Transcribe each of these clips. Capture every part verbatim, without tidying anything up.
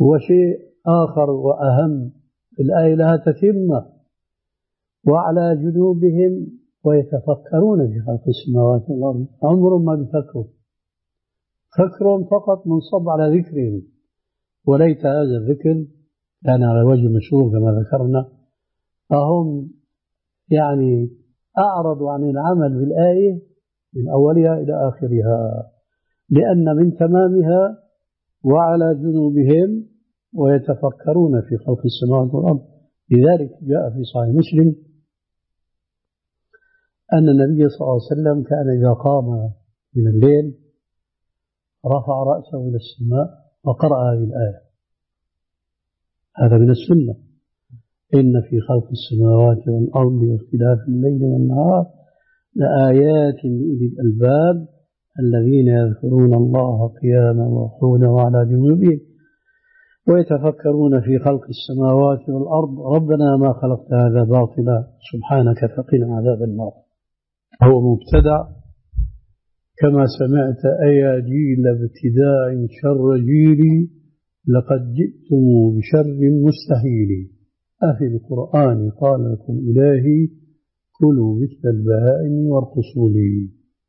وشيء آخر وأهم الآية لها تتمة: وعلى جنوبهم ويتفكرون في خلق السماوات والأرض. عمرهم ما بيفكروا، فكرهم فقط منصب على ذكرهم، وليت هذا الذكر كان على وجه مشروع كما ذكرنا، فهم يعني أعرضوا عن العمل بالآية من أولها إلى آخرها، لأن من تمامها وعلى جنوبهم ويتفكرون في خلق السماوات والأرض. لذلك جاء في صحيح مسلم أن النبي صلى الله عليه وسلم كان إذا قام من الليل رفع رأسه إلى السماء وقرأ هذه الآية. هذا من السنة: إن في خلق السماوات والأرض واختلاف الليل والنهار لآيات لأولي الألباب الذين يذكرون الله قياما وقعودا وعلى جنوبهم ويتفكرون في خلق السماوات والأرض ربنا ما خلقت هذا باطلا سبحانك فقنا عذاب النار. هو مبتدع كما سمعت: أيا جيل ابتداع شر جيلي لقد جئتم بشر مستحيل أفي القرآن قال لكم إلهي كلوا مثل البهائم وارقصوا لي.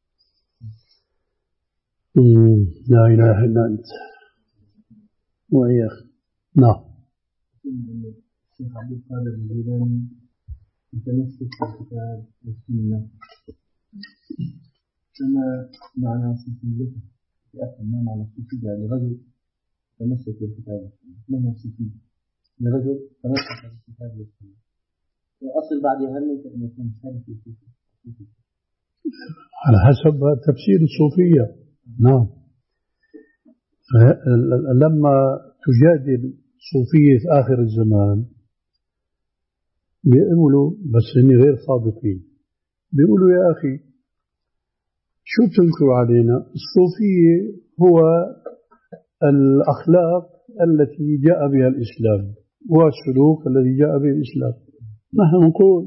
لا إله إلا أنت وإياك. نعم. الشيخ عبد القادر الجيلاني متمسك بالكتاب والسنة، كما معنى صوفيته يأخذ ما معنى الصوفية لرجل تمسك بالكتاب والسنة. ما هي الصوفية؟ لرجل تمسك بالكتاب والسنة، وأصل بعدها هل ممكن أن يكون ثالث الصوفية على حسب تفسير الصوفية. نعم. لما تجادل صوفية آخر الزمان بيقولوا، بس إني غير صادقين، بيقولوا يا أخي شو تنكر علينا؟ الصوفية هو الأخلاق التي جاء بها الإسلام والسلوك الذي جاء به الإسلام. نحن نقول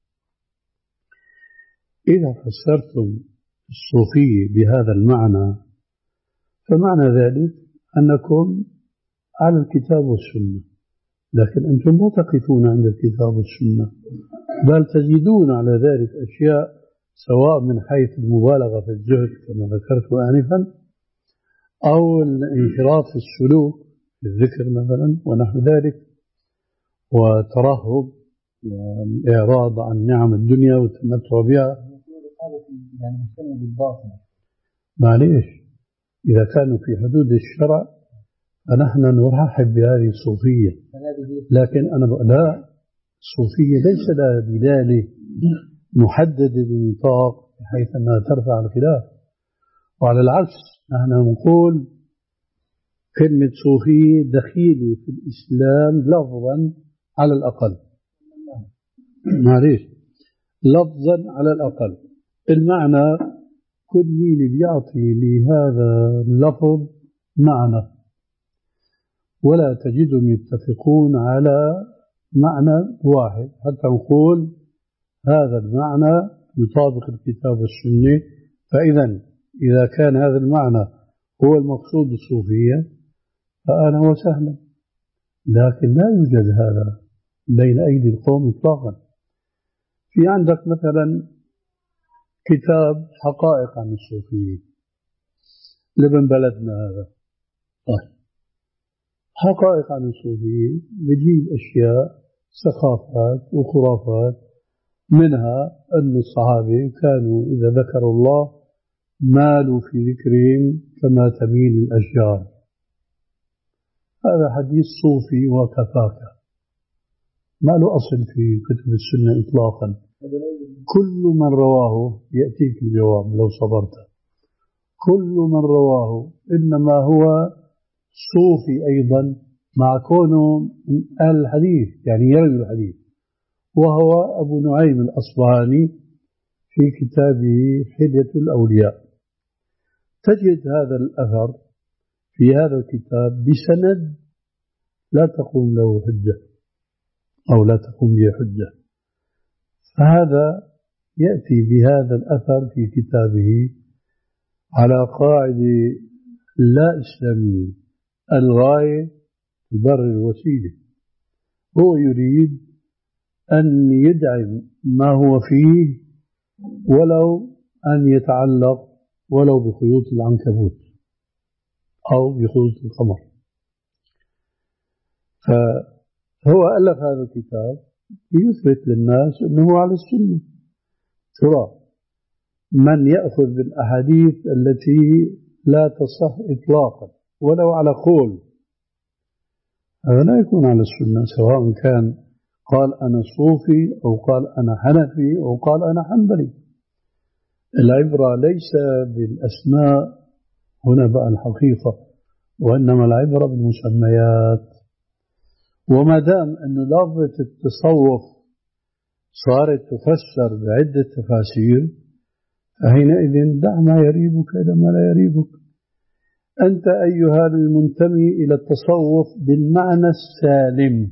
إذا فسرتم الصوفية بهذا المعنى فمعنى ذلك أنكم على الكتاب والسنة، لكن أنتم لا تقفون عند الكتاب والسنة، بل تزيدون على ذلك أشياء، سواء من حيث المبالغة في الزهد كما ذكرت آنفا، أو الانحراف في السلوك في الذكر مثلا ونحو ذلك، وترهب والإعراض عن نعم الدنيا والتمتع بها. معليش، إذا كانوا في حدود الشرع فنحن نرحب بهذه الصوفية، لكن أنا لا، الصوفية ليس لها دلالة محددة بالنطاق بحيث أنها ترفع الخلاف، وعلى العكس نحن نقول كلمة صوفية دخيلة في الإسلام لفظا على الأقل، معليش لفظا على الأقل. المعنى كل مين بيعطي لهذا اللفظ معنى، ولا تجدهم يتفقون على معنى واحد حتى نقول هذا المعنى يطابق الكتاب والسنة. فإذا إذا كان هذا المعنى هو المقصود بالصوفية فأهلا وسهلا، لكن لا يوجد هذا بين أيدي القوم إطلاقا. في عندك مثلا كتاب حقائق عن الصوفية لابن بلدنا هذا، طيب حقائق عن الصوفية بجيب أشياء سخافات وخرافات، منها أن الصحابة كانوا إذا ذكروا الله مالوا في ذكرهم كما تميل الأشجار. هذا حديث صوفي وكفاك، ما له أصل في كتب السنة إطلاقا. كل من رواه يأتيك الجواب لو صبرت، كل من رواه إنما هو صوفي أيضا مع كونه من أهل الحديث، يعني يروي الحديث، وهو أبو نعيم الأصبهاني في كتابه حلية الأولياء. تجد هذا الأثر في هذا الكتاب بسند لا تقوم له حجة أو لا تقوم به حجة، فهذا يأتي بهذا الأثر في كتابه على قاعدة لا إسلامية: الغاية يبرر الوسيلة. هو يريد أن يدعم ما هو فيه ولو أن يتعلق ولو بخيوط العنكبوت أو بخيوط القمر. فهو ألف هذا الكتاب ليثبت للناس أنه على السنة. ترى من يأخذ بالأحاديث التي لا تصح إطلاقا ولو على قول، هذا لا يكون على السنة، سواء كان قال أنا صوفي أو قال أنا حنفي أو قال أنا حنبلي. العبرة ليس بالأسماء هنا بقى الحقيقة، وإنما العبرة بالمسميات. وما دام أن لفظة التصوف صارت تفسر بعدة تفاسير، فحينئذ دع ما يريبك إلى ما لا يريبك. أنت أيها المنتمي إلى التصوف بالمعنى السالم،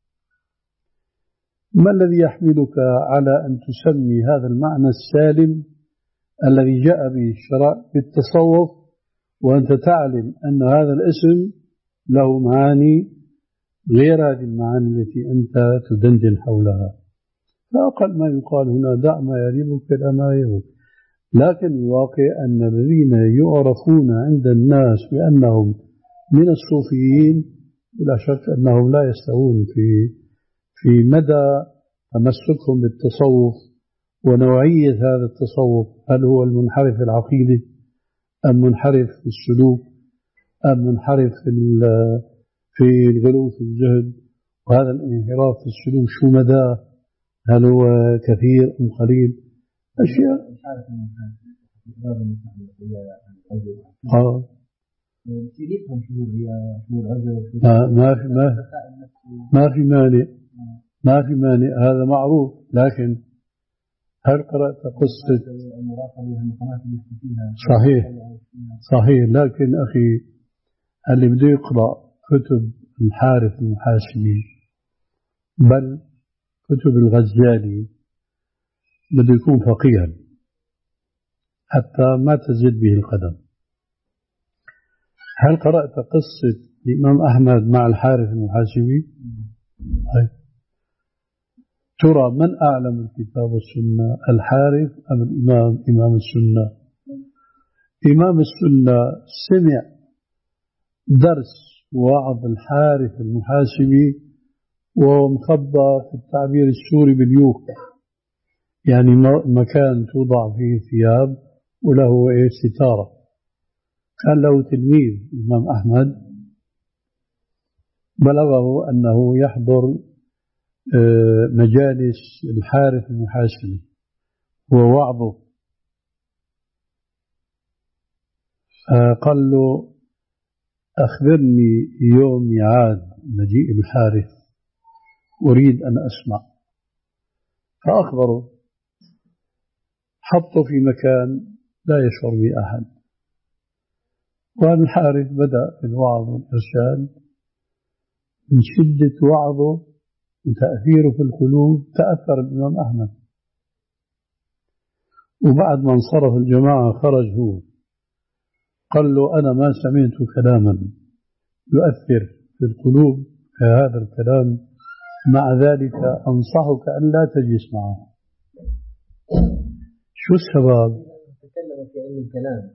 ما الذي يحملك على أن تسمي هذا المعنى السالم الذي جاء به الشرع بالتصوف وأنت تعلم أن هذا الاسم له معاني غير هذه المعاني التي أنت تدندن حولها؟ فأقل ما يقال هنا دع ما يريبك إلى ما يريبك. لكن الواقع أن الذين يعرفون عند الناس بأنهم من الصوفيين بلا شك أنهم لا يستوون في في مدى تمسكهم بالتصوف ونوعية هذا التصوف. هل هو المنحرف العقيدي أم منحرف في السلوك أم منحرف في في الغلو في الزهد؟ وهذا الانحراف في السلوك شو مدى؟ هل هو كثير أم قليل؟ أشياء آه ما في ما ما في مانع ما في مانع هذا معروف. لكن هل قرأت قصة؟ صحيح صحيح. لكن أخي اللي بده يقرأ كتب الحارث المحاسبي بل كتب الغزالي بده يكون فقيها حتى ما تزد به القدم. هل قرأت قصة الإمام أحمد مع الحارث المحاسبي؟ هاي. ترى من أعلم الكتاب والسنة، الحارث أم الإمام إمام السنة؟ إمام السنة سمع درس وعظ الحارث المحاسبي وهو مخبى في التعبير السوري باليوك، يعني مكان توضع فيه ثياب وله إيه ستارة. كان له تلميذ الإمام أحمد بلغه أنه يحضر مجالس الحارث المحاسبي ووعظه، فقال له أخبرني يوم ميعاد مجيء الحارث أريد أن أسمع. فأخبره، حطه في مكان لا يشعر به أحد. والحارث بدأ في الوعظ والإرشاد، من شدة وعظه وتأثيره في القلوب تأثر الإمام أحمد. وبعد ما انصرف الجماعة خرج هو قال له أنا ما سمعت كلاما يؤثر في القلوب كهذا الكلام، مع ذلك أنصحك أن لا تجلس معه. شو السبب؟ تكلم في علم الكلام،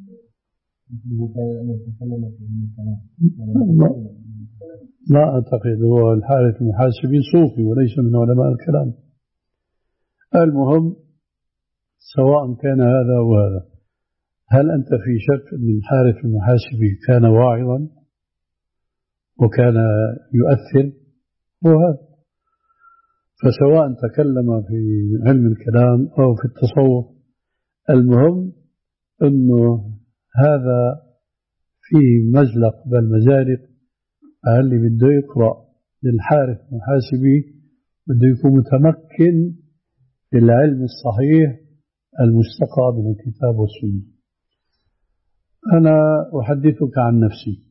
تكلم في علم الكلام. لا أعتقد. هو الحارث المحاسبي صوفي وليس من علماء الكلام. المهم سواء كان هذا وهذا، هل أنت في شك أن الحارث المحاسبي كان واعظا وكان يؤثر؟ وهذا فسواء تكلم في علم الكلام أو في التصوف، المهم أنه هذا في مزلق بل مزالق. اللي بده يقرأ للحارث المحاسبي بده يكون متمكن للعلم الصحيح المستقى من الكتاب والسنة. أنا أحدثك عن نفسي،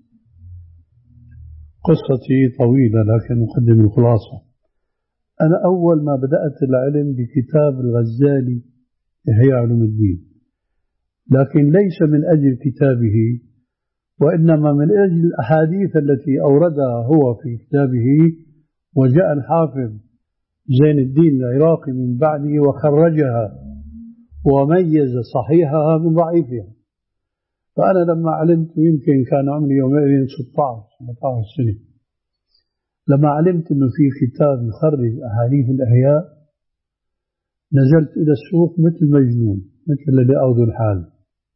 قصتي طويلة لكن أقدم الخلاصة. أنا أول ما بدأت العلم بكتاب الغزالي إحياء علوم الدين، لكن ليس من أجل كتابه وإنما من أجل الأحاديث التي أوردها هو في كتابه. وجاء الحافظ زين الدين العراقي من بعده وخرجها وميز صحيحها من ضعيفها. فأنا لما علمت، يمكن كان عمري يومئذ ستة عشر سبعة عشر سنة، لما علمت أنه في كتاب يخرج أحاديث الأحياء نزلت إلى السوق مثل مجنون، مثل الذي أخذ الحال،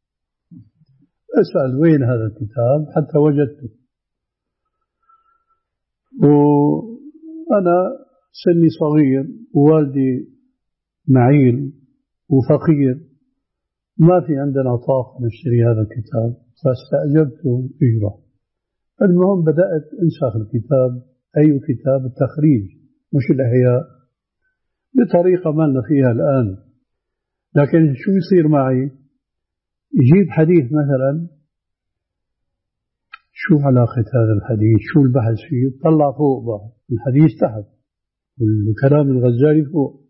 أسأل وين هذا الكتاب حتى وجدته. وأنا سني صغير ووالدي معيل وفقير، ما في عندنا طاقة نشتري هذا الكتاب، فاستأجرته إجرة. المهم بدأت أنسخ الكتاب، أي كتاب التخريج مش الأحياء، بطريقة ما لنا فيها الآن. لكن شو يصير معي؟ يجيب حديث مثلا، شو علاقة هذا الحديث، شو البحث فيه؟ طلع فوق بقى الحديث تحت والكلام الغزالي فوق،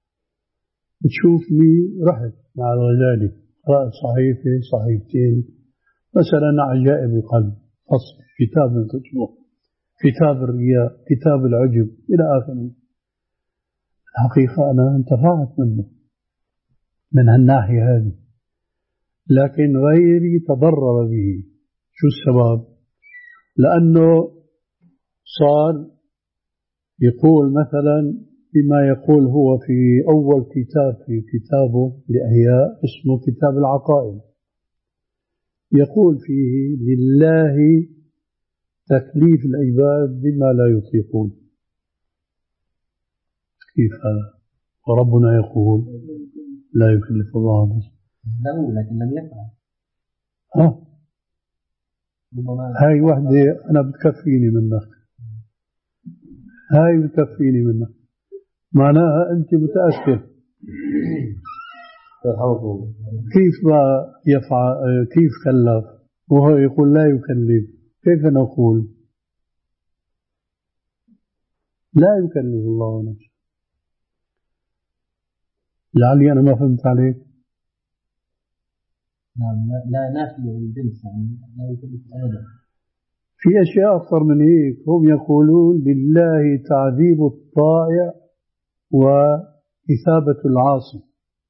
بتشوفني رحت مع الغزالي قرأت صحيفة صحيفتين، مثلا عجائب القلب فصل، كتاب من كتبه، كتاب الرياء، كتاب العجب، إلى آخره. الحقيقة أنا انتفعت منه من هالناحية هذه، لكن غيري تضرر به. شو السبب؟ لأنه صار يقول مثلا بما يقول هو في أول كتاب في كتابه لأحياء اسمه كتاب العقائد، يقول فيه لله تكليف العباد بما لا يطيقون. كيف هذا؟ وربنا يقول لا يكلف الله نفسا. له لكن لم يفعل. ها هاي وحدة أنا بتكفيني منك، هاي بتكفيني منك، معناها أنت متأكد كيف ما يفعل، كيف كلف وهو يقول لا يكلف؟ كيف نقول لا يكلف الله نفسا؟ لعلي أنا ما فهمت عليك. نعم، لا نافية للجنس، يعني لا يكلف أبدا. في أشياء أكثر من هيك، هم يقولون لله تعذيب الطائع وإثابة العاصي.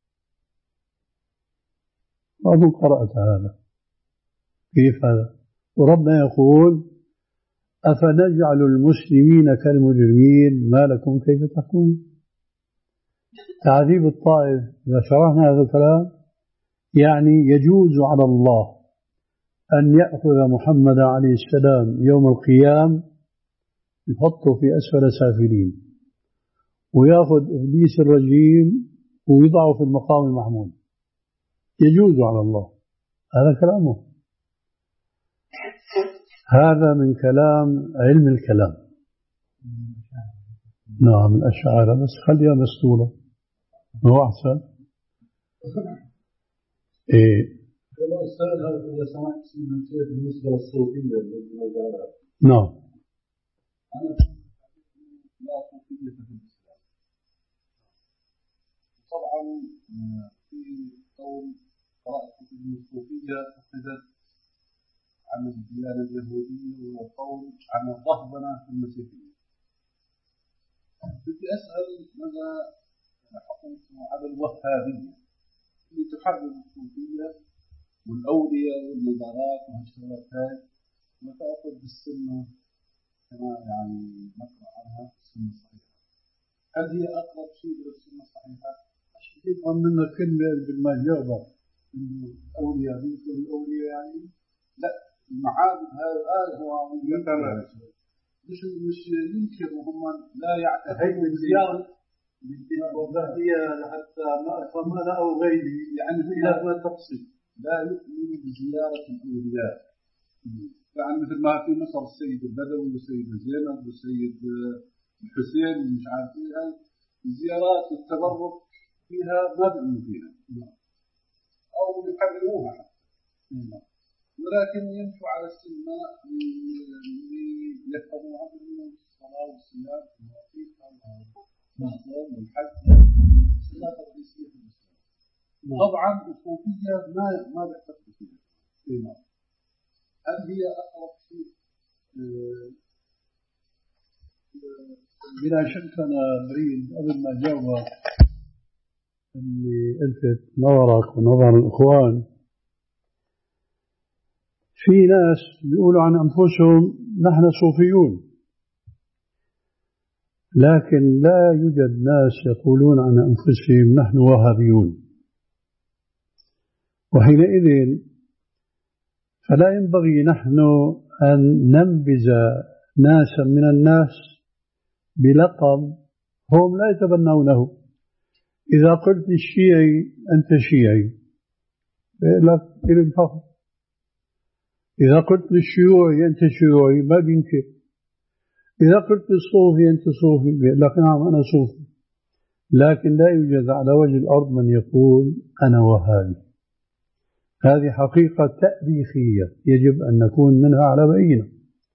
أظن قرأت هذا. كيف هذا؟ وربنا يقول أفنجعل المسلمين كالمجرمين ما لكم كيف تحكمون. تعذيب الطائف إذا شرحنا هذا الكلام يعني يجوز على الله أن يأخذ محمد عليه السلام يوم القيام يحطه في أسفل سافلين، ويأخذ إبليس الرجيم ويضعه في المقام المحمود. يجوز على الله، هذا كلامه، هذا من كلام علم الكلام. نعم الأشاعرة، بس خليها مسطولة هو أحسن. إيه لو أستاذ هذا إذا سمحت بالنسبة للصوفية والمجالات. نعم. أنا لا صوفية في الإسلام. طبعا في قول قرأت في الصوفية أخذت عن الديانة اليهودية وقول عن الرهبنة في المسيحية. بدي أسأل ماذا حكمكم على الوهابية اللي تحرم الصوفية والأولياء والنظارات وهالشغلات هاي وتأخذ بالسنة كما يعني نقرأ عنها السنة الصحيحة. هل هي أقرب شيء للسنة الصحيحة؟ أشهد يفهم منك كلمة بالمجاوبة إنه الأولياء بيكون الأولياء يعني لا، المعابد هذا هو مش مش يمكن وهم لا يعتقدون بالزيارة بالوهابية لحتى ما أفهم أنا أو غيري، يعني إلى ما تقصد لا يؤمن بزيارة الأولياء. يعني مثل ما في مصر السيد البدوي والسيد زينب والسيد الحسين مش عارف ايه، الزيارات والتبرك فيها ما بيؤمنوا فيها أو يحرموها حتى، ولكن يمشوا على السنة اللي يفهموها من الصلاة والصيام والعقيقة والصوم والحج والصلاة الرئيسية في الإسلام. طبعا الصوفية ما ما بيعتقدوا فيها. هل هي أقرب شيء بلا شك؟ أنا أريد قبل ما أجاوب اللي ألفت نظرك ونظر الإخوان، في ناس بيقولوا عن أنفسهم نحن صوفيون، لكن لا يوجد ناس يقولون عن أنفسهم نحن وهابيون. وحينئذ فلا ينبغي نحن أن ننبذ ناسا من الناس بلقب هم لا يتبنونه. إذا قلت للشيعي أنت شيعي لك الفخر، إذا قلت للشيوعي أنت شيوعي ما بينكر، إذا قلت للصوفي أنت صوفي لك نعم أنا صوفي. لكن لا يوجد على وجه الأرض من يقول أنا وهابي. هذه حقيقة تاريخية يجب أن نكون منها على بينة.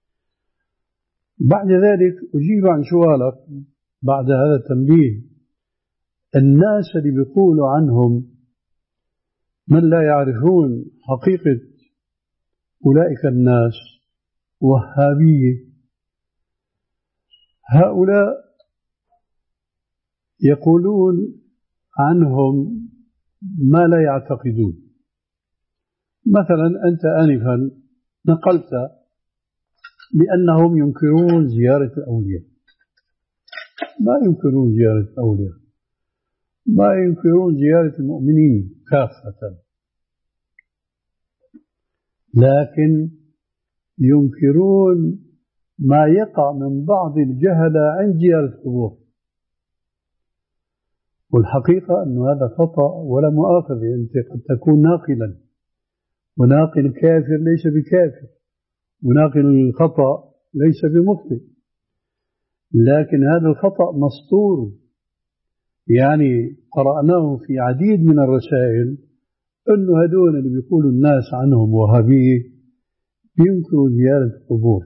بعد ذلك أجيب عن سؤالك بعد هذا التنبيه. الناس اللي بيقولوا عنهم من لا يعرفون حقيقة أولئك الناس وهابية، هؤلاء يقولون عنهم ما لا يعتقدون. مثلا أنت آنفا نقلت بأنهم ينكرون زيارة الأولياء. ما ينكرون زيارة الأولياء، ما ينكرون زيارة المؤمنين كافة، لكن ينكرون ما يقع من بعض الجهلة عن زيارة القبور. والحقيقة أن هذا خطأ ولا مؤاخذة. أنت قد تكون ناقلا، وناقل الكافر ليس بكافر، وناقل الخطأ ليس بمخطئ، لكن هذا الخطأ مسطور. يعني قرأناه في عديد من الرسائل أنه هدول اللي بيقولوا الناس عنهم وهابية ينكروا زيارة القبور.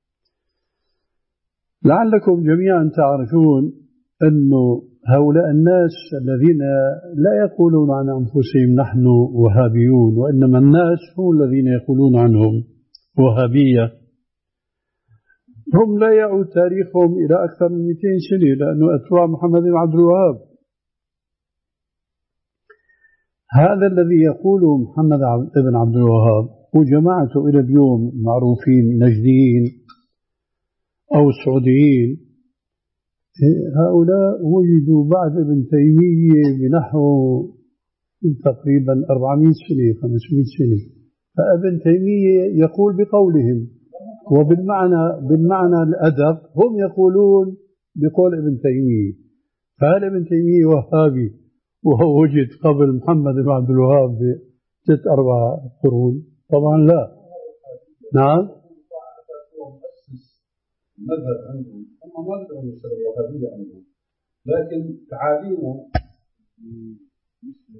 لعلكم جميعا تعرفون أنه هؤلاء الناس الذين لا يقولون عن أنفسهم نحن وهابيون، وإنما الناس هم الذين يقولون عنهم وهابية، هم لا يعود تاريخهم إلى أكثر من مئتين سنة، لأنه أتباع محمد بن عبد الوهاب. هذا الذي يقوله محمد بن عبد الوهاب وجماعته إلى اليوم معروفين نجديين أو السعوديين، هؤلاء وجدوا بعد ابن تيمية بنحو تقريبا أربعمائة سنة خمسمائة سنة. فابن تيمية يقول بقولهم، وبالمعنى بالمعنى الأدق هم يقولون بقول ابن تيمية. فهل ابن تيمية وهابي وهو وجد قبل محمد بن عبد الوهاب بست أربع قرون؟ طبعا لا. نعم. مذهب عندهم هم ما بدهم يصيروا وهابية عندهم، لكن تعاليمه مثل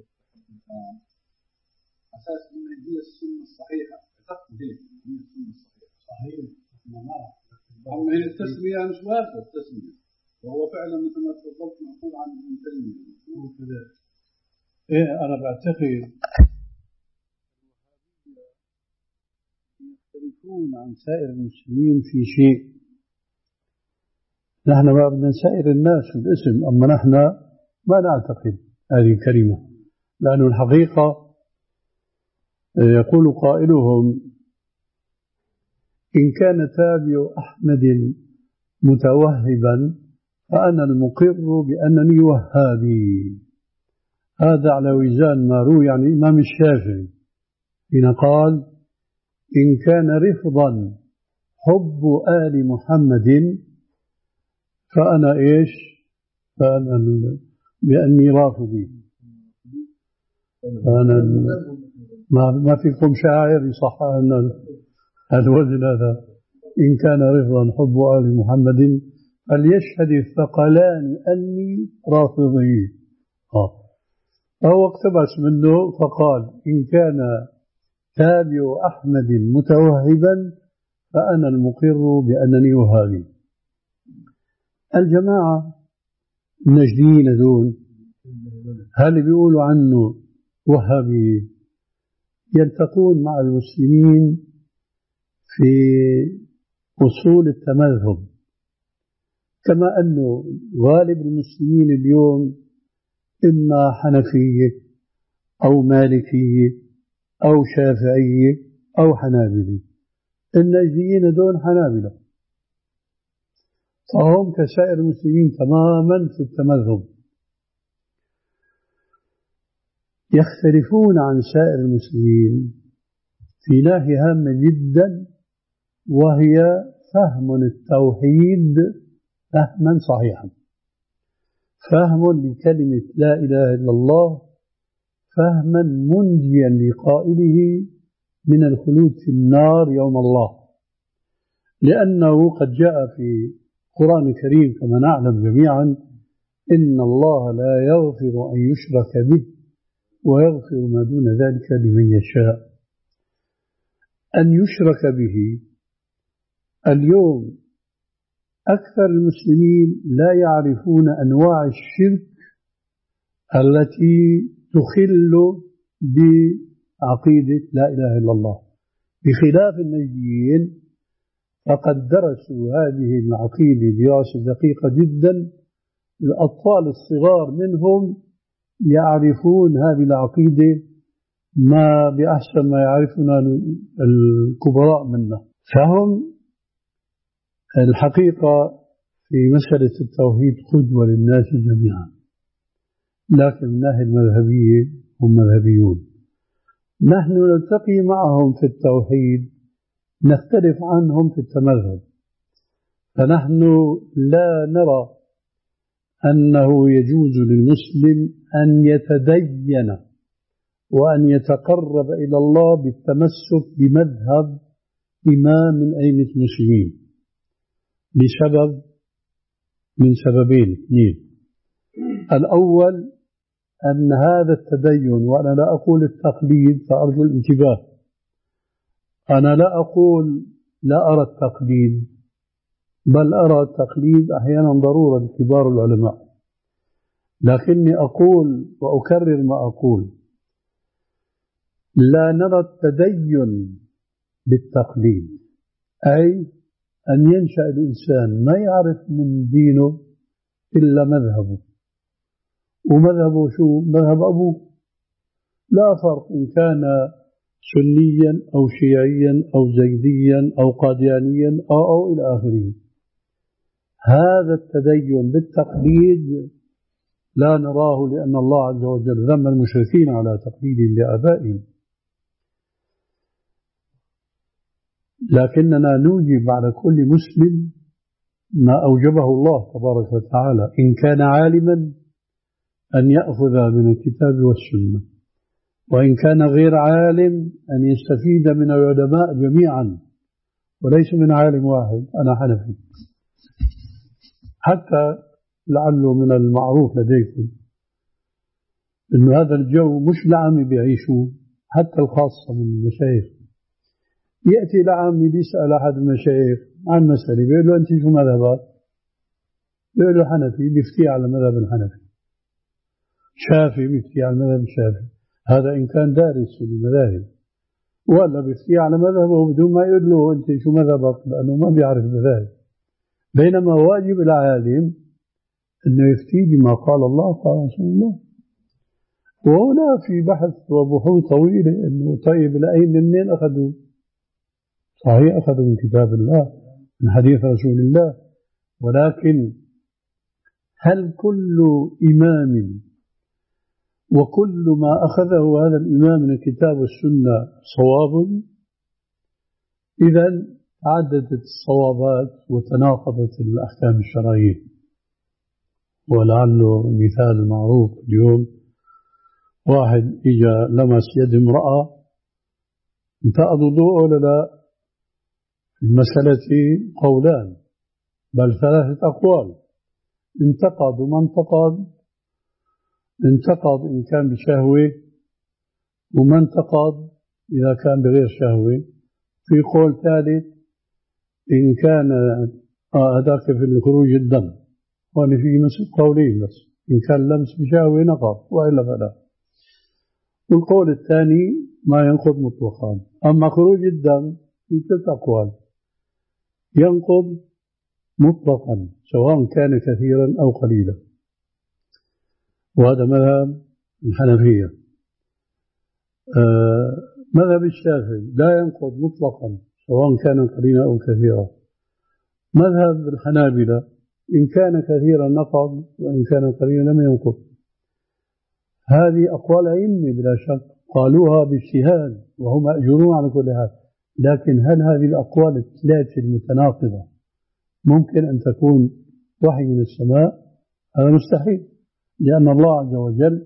أساس إنه هي السنة الصحيحة. اعتقد هيك هي السنة الصحيحة. صحيح. أما هي التسمية مش واردة التسمية، وهو فعلا مثل ما تفضلت مقول عن ابن تيمية. إيه أنا بعتقد يختلفون عن سائر المسلمين في شيء. نحن ما بدنا نسائر الناس في الاسم، أما نحن ما نعتقد هذه الكلمة، لأن الحقيقة يقول قائلهم إن كان تابع أحمد متوهبا فأنا المقر بأنني وهابي. هذا على وزان ما روي عن الإمام الشافعي حين قال إن كان رفضا حب آل محمد فأنا إيش؟ فأنا بأني رافضي. فأنا ما ما فيكم شاعر يصح أن الوزن هذا إن كان رفضا حب آل محمد فليشهد الثقلان أني رافضي. فهو اقتبس منه فقال إن كان تابع أحمد متوهبا فأنا المقر بأنني وهابي. الجماعة النجديين دون هل بيقولوا عنه وهابي يلتقون مع المسلمين في أصول التمذهب، كما أنه غالب المسلمين اليوم إما حنفية أو مالكية أو شافعية أو حنابلة. النجديين دون حنابلة، فهم كسائر المسلمين تماما في التمذهب، يختلفون عن سائر المسلمين في ناحية هامة جدا، وهي فهم التوحيد فهما صحيحا، فهم لكلمة لا إله إلا الله فهما منجيا لقائله من الخلود في النار يوم الله، لأنه قد جاء في القرآن الكريم كما نعلم جميعا: إن الله لا يغفر أن يشرك به ويغفر ما دون ذلك لمن يشاء. أن يشرك به، اليوم أكثر المسلمين لا يعرفون أنواع الشرك التي تخل بعقيدة لا إله إلا الله، بخلاف النجديين فقد درسوا هذه العقيدة دراسة دقيقة جدا. الأطفال الصغار منهم يعرفون هذه العقيدة ما بأحسن ما يعرفنا الكبراء منا. فهم الحقيقة في مسألة التوحيد قدوة للناس جميعا، لكن من الناحية المذهبية هم مذهبيون. نحن نلتقي معهم في التوحيد، نختلف عنهم في التمذهب، فنحن لا نرى أنه يجوز للمسلم أن يتدين وأن يتقرب إلى الله بالتمسك بمذهب إمام من أئمة المسلمين لسبب من سببين اثنين. الأول أن هذا التدين، وأنا لا أقول التقليد فأرجو الانتباه، أنا لا أقول لا أرى التقليد، بل أرى التقليد أحيانا ضرورة لكبار العلماء، لكني أقول وأكرر ما أقول: لا نرى التدين بالتقليد، أي أن ينشأ الإنسان ما يعرف من دينه إلا مذهبه، ومذهبه شو؟ مذهب أبوه، لا فرق إن كان سنيا أو شيعيا أو زيديا أو قاديانيا أو, أو إلى آخره. هذا التدين بالتقليد لا نراه، لأن الله عز وجل ذم المشركين على تقليدهم لآبائهم، لكننا نوجب على كل مسلم ما أوجبه الله تبارك وتعالى، إن كان عالما أن يأخذ من الكتاب والسنة، وإن كان غير عالم أن يستفيد من العلماء جميعا وليس من عالم واحد. أنا حنفي، حتى لعله من المعروف لديكم أن هذا الجو مش لعامي بيعيشوه، حتى الخاصة من المشايخ. يأتي لعامي بيسأل أحد المشايخ عن مسألة، بيقول له: أنت شو مذهبك؟ بيقول له: حنفي، بيفتي على مذهب الحنفي. شافعي، بيفتي على مذهب الشافعي. هذا إن كان دارس في المذاهب، ولا بيفتي على مذهبه بدون ما يقول له أنت شو مذهبك، لأنه ما بيعرف المذاهب. بينما واجب العالم أنه يفتي بما قال الله قال رسول الله. وهنا في بحث وبحوث طويلة أنه طيب الأئمة منين أخذوا؟ صحيح أخذوا من كتاب الله، من حديث رسول الله، ولكن هل كل إمام وكل ما أخذه هذا الإمام من الكتاب والسنة صواب؟ إذن تعددت الصوابات وتناقضت الأحكام الشرعية. ولعله المثال المعروف اليوم: واحد إجا لمس يد امرأة، انتقض وضوءه ولا لا؟ في المسألة قولان، بل ثلاثة أقوال: انتقض وما انتقض. انتقض إن كان بشهوة، وما انتقض إذا كان بغير شهوة. في قول ثالث: إن كان هذاك في الخروج الدم، وأن في قولين بس: إن كان لمس بشهوة نقض وإلا فلا. والقول الثاني ما ينقض مطلقا. أما خروج الدم في ثلاث أقوال. ينقض مطلقا سواء كان كثيرا أو قليلا، وهذا مذهب الحنفية. آه مذهب الشافعي لا ينقض مطلقا سواء كان قليلا أو كثيرا. مذهب الحنابلة إن كان كثيرا نقض وإن كان قليلا لم ينقض. هذه أقوال أئمة بلا شك قالوها باجتهاد وهم مأجورون على كل هذا، لكن هل هذه الأقوال الثلاثة المتناقضة ممكن أن تكون وحي من السماء؟ هذا مستحيل، لأن الله عز وجل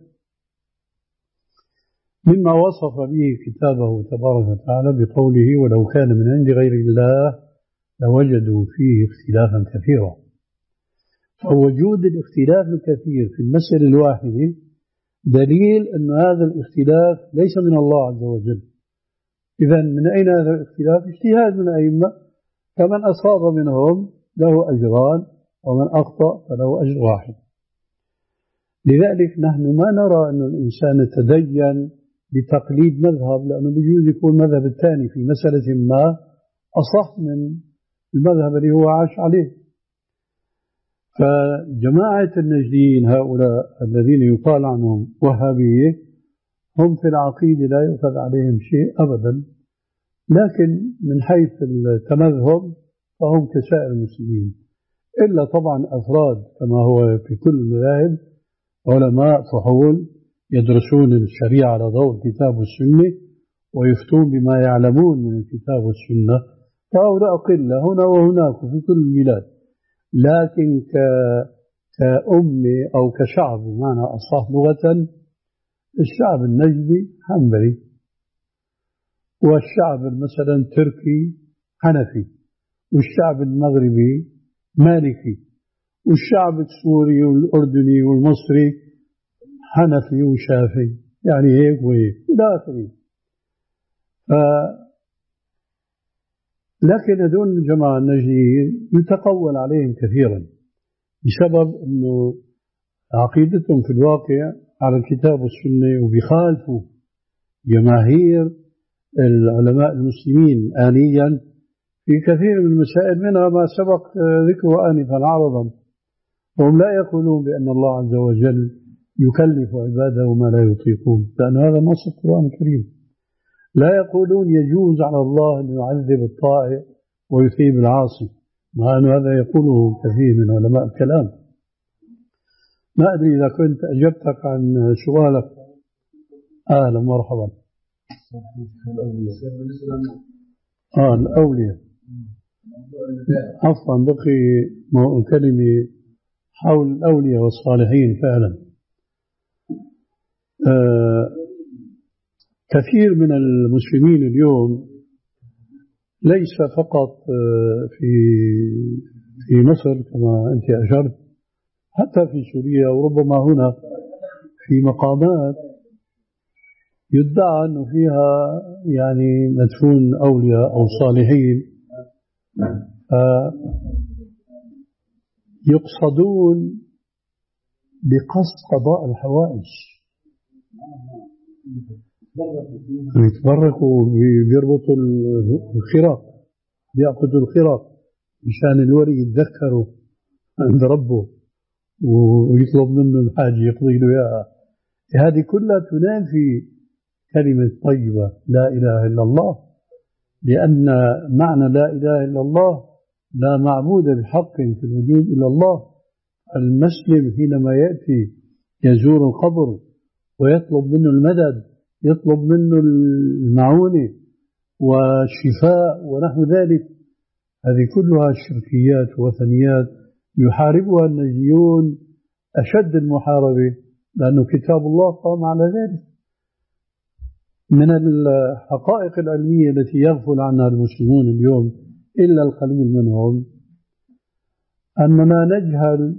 مما وصف به كتابه تبارك وتعالى بقوله ولو كان من عند غير الله لوجدوا فيه اختلافا كثيرا. فوجود الاختلاف الكثير في المسألة الواحدة دليل أن هذا الاختلاف ليس من الله عز وجل. إذن من أين هذا الاختلاف؟ اجتهاد من الأئمة، فمن أصاب منهم له أجران ومن أخطأ فله أجر واحد. لذلك نحن ما نرى أن الإنسان يتدين بتقليد مذهب، لأنه بيجوز يكون المذهب الثاني في مسألة ما أصح من المذهب اللي هو عاش عليه. فجماعة النجديين هؤلاء الذين يقال عنهم وهابية هم في العقيدة لا يؤخذ عليهم شيء أبدا، لكن من حيث التمذهب فهم كسائر المسلمين، إلا طبعا أفراد كما هو في كل المذاهب علماء فحول يدرسون الشريعة على ضوء الكتاب والسنة ويفتون بما يعلمون من الكتاب والسنة، فهؤلاء قلة هنا وهناك في كل البلاد. لكن كأمة أو كشعب بمعنى أصح لغة، الشعب النجدي حنبلي، والشعب مثلا التركي حنفي، والشعب المغربي مالكي، والشعب السوري والأردني والمصري حنفي وشافعي، يعني هيك وهيك إلى آخره. لكن هذول الجماعة النجديين يتقول عليهم كثيرا بسبب أنه عقيدتهم في الواقع على الكتاب والسنة، وبيخالفوا جماهير العلماء المسلمين آنيا في كثير من المسائل، منها ما سبق ذكره آنفا عرضا. وهم لا يقولون بأن الله عز وجل يكلف عباده ما لا يطيقون، لأن هذا نص القرآن الكريم. لا يقولون يجوز على الله أن يعذب الطائع ويثيب العاصي، مع أن هذا يقوله كثير من علماء الكلام. ما أدري إذا كنت أجبتك عن سؤالك. أهلا مرحبا. آه الأولياء، عفوا بقي كلمة حول الأولياء والصالحين. فعلا آه كثير من المسلمين اليوم ليس فقط في في مصر كما أنت أشرت، حتى في سوريا وربما هنا في مقامات يدعى أنه فيها يعني مدفون أولياء أو صالحين، يقصدون بقصد قضاء الحوائج، يتبركوا بيربطوا الخراق، بيأخذوا الخراق مشان الولي يتذكروا عند ربه ويطلب منه الحاجة يقضي له إياها. هذه كلها تنافي كلمة طيبة لا إله إلا الله، لأن معنى لا إله إلا الله لا معبود بحق في الوجود إلا الله. المسلم حينما يأتي يزور القبر ويطلب منه المدد، يطلب منه المعونة والشفاء ونحو ذلك، هذه كلها شركيات ووثنيات يحاربها النجديون أشد المحاربة، لأنه كتاب الله قام على ذلك. من الحقائق العلمية التي يغفل عنها المسلمون اليوم إلا القليل منهم أننا نجهل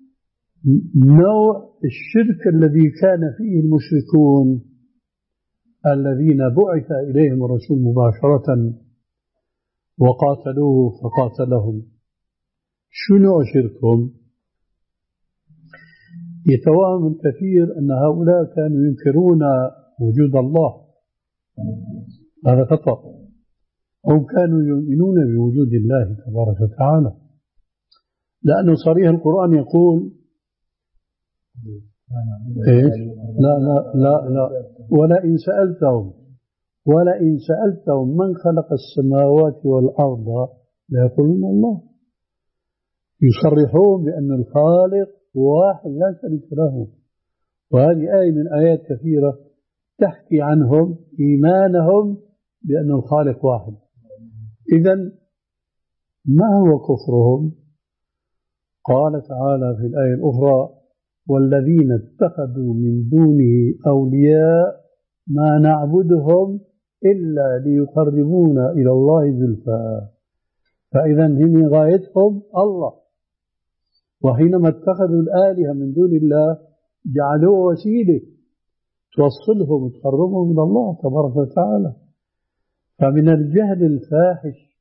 نوع الشرك الذي كان فيه المشركون الذين بعث إليهم الرسول مباشرة وقاتلوه فقاتلهم. شو نوع شركهم؟ يتوهم الكثير أن هؤلاء كانوا ينكرون وجود الله، هذا خطأ. هم كانوا يؤمنون بوجود الله تبارك وتعالى، لأنه صريح القرآن يقول إيش؟ لا لا لا لا ولئن سألتهم ولئن سألتهم من خلق السماوات والأرض ليقولون الله. يصرحون بأن الخالق واحد لا شريك له، وهذه آية من آيات كثيرة تحكي عنهم إيمانهم بأن الخالق واحد. إذن ما هو كفرهم؟ قال تعالى في الآية الأخرى والذين اتخذوا من دونه أولياء ما نعبدهم إلا ليقربونا إلى الله زلفى. فإذا هم غايتهم الله، وحينما اتخذوا الآلهة من دون الله جعلوه وسيلة توصلهم وتقربهم إلى الله تبارك وتعالى. فمن الجهل الفاحش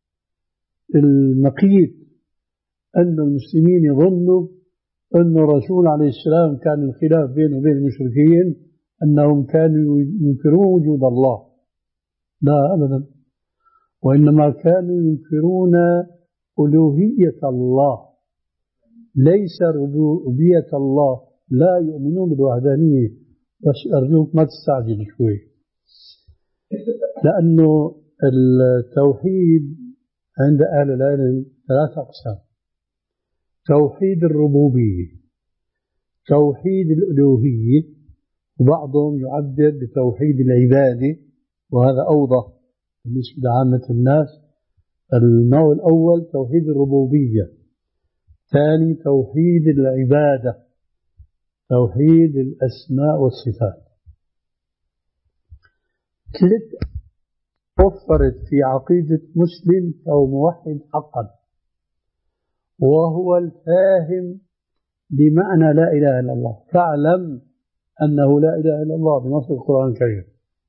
المقيت أن المسلمين يظنوا أن الرسول عليه السلام كان الخلاف بينه وبين المشركين أنهم كانوا ينكرون وجود الله. لا أبدا، وإنما كانوا ينكرون ألوهية الله ليس ربوبية الله. لا يؤمنون بالوحدانية. بس أرجوك ما تستعجل شوي، لأنه التوحيد عند أهل العلم ثلاث أقسام: توحيد الربوبية، توحيد الألوهية، وبعضهم يعبر بتوحيد العبادة، وهذا أوضح بالنسبة لعامة الناس. النوع الأول توحيد الربوبية، ثاني توحيد العبادة، توحيد الأسماء والصفات. ثلاث وفرت في عقيدة مسلم أو موحد حقا، وهو الفاهم بمعنى لا إله إلا الله. فاعلم أنه لا إله إلا الله بنص القرآن الكريم.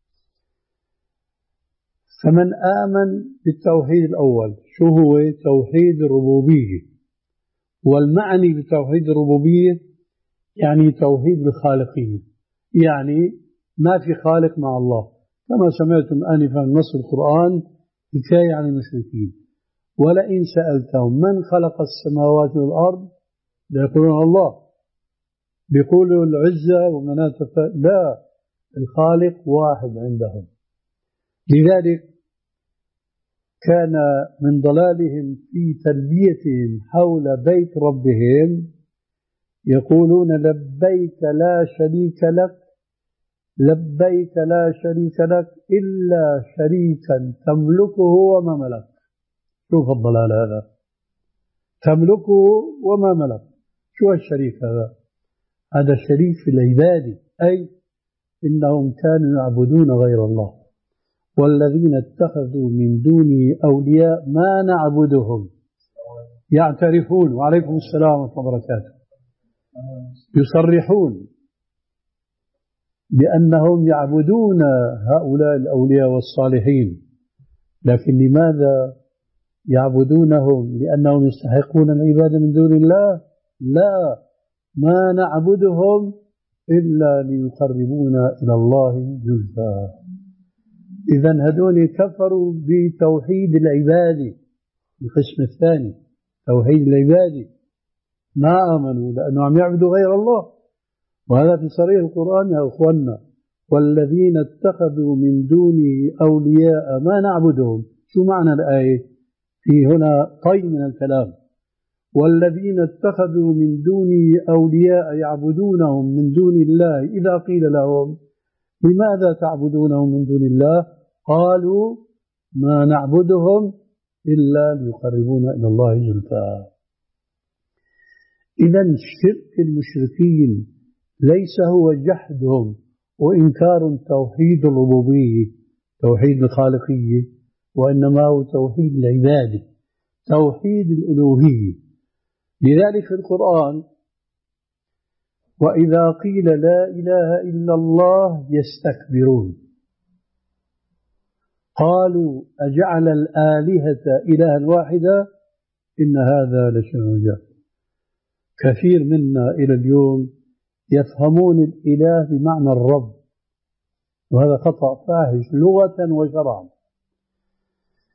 فمن آمن بالتوحيد الأول شو هو؟ توحيد الربوبية. والمعني بتوحيد الربوبية يعني توحيد الخالقية، يعني ما في خالق مع الله، كما سمعتم آنفا نص القرآن حكاية عن المشركين. ولئن سألتهم من خلق السماوات والأرض ليقولون الله. بيقولوا العزة ومناة، لا، الخالق واحد عندهم. لذلك كان من ضلالهم في تلبيتهم حول بيت ربهم يقولون لبيك لا شريك لك، لبيك لا شريك لك إلا شريكا تملكه وما ملك. شوف الضلال هذا، تملكه وما ملك. شو الشريك هذا؟ هذا شريك في العبادة، أي إنهم كانوا يعبدون غير الله. والذين اتخذوا من دونه أولياء ما نعبدهم يعترفون، وعليكم السلام ورحمة الله وبركاته، يصرحون بأنهم يعبدون هؤلاء الأولياء والصالحين. لكن لماذا يعبدونهم؟ لأنهم يستحقون العبادة من دون الله؟ لا، ما نعبدهم إلا ليقربونا إلى الله زلفى. إذن هذول كفروا بتوحيد العبادة. القسم الثاني توحيد العبادة، ما آمنوا لأنهم عم يعبدوا غير الله، وهذا في صريح القرآن يا أخوانا. والذين اتخذوا من دونه أولياء ما نعبدهم. شو معنى الآية؟ في هنا طي من الكلام. والذين اتخذوا من دونه أولياء يعبدونهم من دون الله إذا قيل لهم لماذا تعبدونهم من دون الله قالوا ما نعبدهم إلا ليقربونا إلى الله زلفى. إذن شرك المشركين ليس هو جحدهم وإنكار توحيد الربوبية، توحيد الخالقية، وإنما هو توحيد العبادة، توحيد الألوهية. لذلك في القرآن وإذا قيل لا إله إلا الله يستكبرون، قالوا أجعل الآلهة إلها واحدا إن هذا لشيء عجاب. كثير منا إلى اليوم يفهمون الإله بمعنى الرب، وهذا خطأ فاحش لغة وشرعا.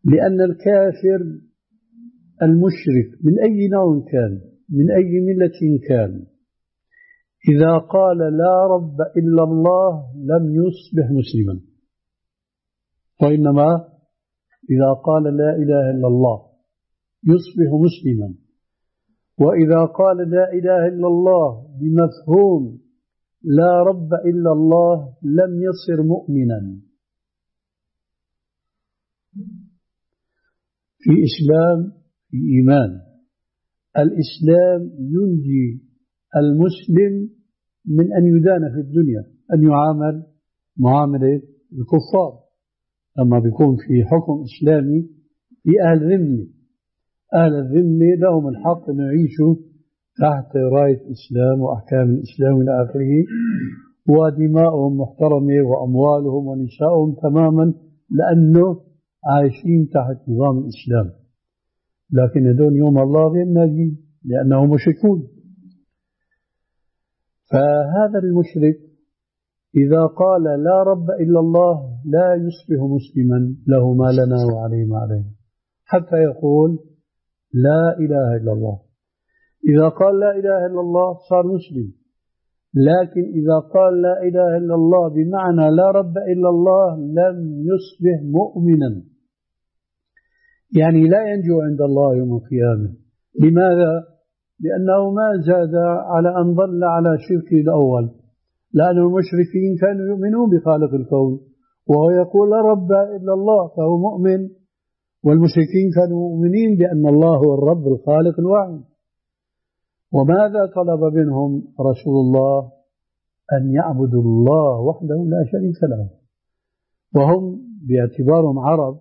لأن الكافر المشرك من أي نوع كان من أي ملة كان إذا قال لا رب إلا الله لم يصبح مسلما، وإنما إذا قال لا إله إلا الله يصبح مسلما. وإذا قال لا إله إلا الله بمفهوم لا رب إلا الله لم يصر مؤمنا. في إسلام في إيمان، الإسلام ينجي المسلم من أن يدان في الدنيا، أن يعامل معاملة الكفار، لما بيكون في حكم إسلامي في أهل ذمة، أهل الذمة لهم الحق أن يعيشوا تحت راية الإسلام وأحكام الإسلام إلى آخره، ودماؤهم محترمة وأموالهم ونساؤهم تماما، لأنه عايشين تحت نظام الإسلام. لكن هذول يوم الله غير ناجين لأنهم مشركون. فهذا المشرك إذا قال لا رب إلا الله لا يصبح مسلما، له ما لنا وعليه ما علينا، حتى يقول لا إله إلا الله. إذا قال لا إله إلا الله صار مسلم، لكن إذا قال لا إله إلا الله بمعنى لا رب إلا الله لم يصبح مؤمنا، يعني لا ينجو عند الله يوم القيامة. لماذا؟ لأنه ما زاد على أن ظل على شركه الأول، لأن المشركين كانوا يؤمنون بخالق الكون وهو يقول لا رب إلا الله فهو مؤمن، والمشركين كانوا مؤمنين بأن الله هو الرب الخالق الواحد. وماذا طلب منهم رسول الله؟ أن يعبدوا الله وحده لا شريك له، وهم باعتبارهم عرب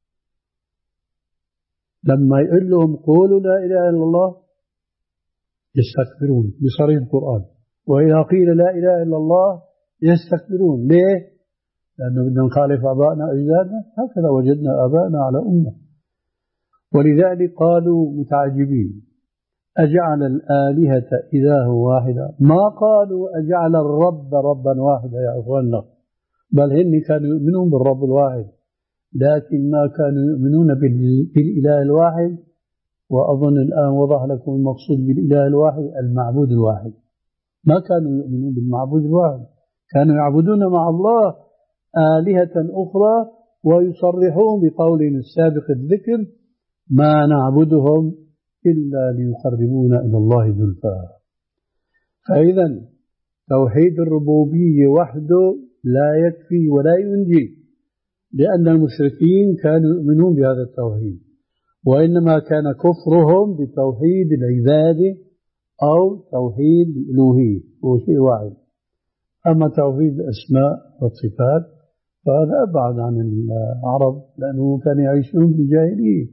لما يقول لهم قولوا لا إله إلا الله يستكبرون بصريح القرآن، وإذا قيل لا إله إلا الله يستكبرون. ليه؟ لأنه بدنا نخالف آبائنا أجدادنا، هكذا وجدنا آبائنا على أمة. ولذلك قالوا متعجبين أجعل الآلهة إله واحدا، ما قالوا أجعل الرب ربا واحدا يا أخواننا، بل هم كانوا يؤمنون بالرب الواحد، لكن ما كانوا يؤمنون بالإله الواحد. وأظن الآن وضح لكم المقصود بالإله الواحد المعبود الواحد. ما كانوا يؤمنون بالمعبود الواحد، كانوا يعبدون مع الله آلهة أخرى، ويصرحون بقولهم السابق الذكر ما نعبدهم إلا ليقربونا إلى الله زلفى. فإذا توحيد الربوبية وحده لا يكفي ولا ينجي، لأن المشركين كانوا يؤمنون بهذا التوحيد، وإنما كان كفرهم بتوحيد العبادة أو توحيد الألوهية، هو شيء واحد. أما توحيد الأسماء والصفات فهذا أبعد عن العرب، لأنه كانوا يعيشون في الجاهلية.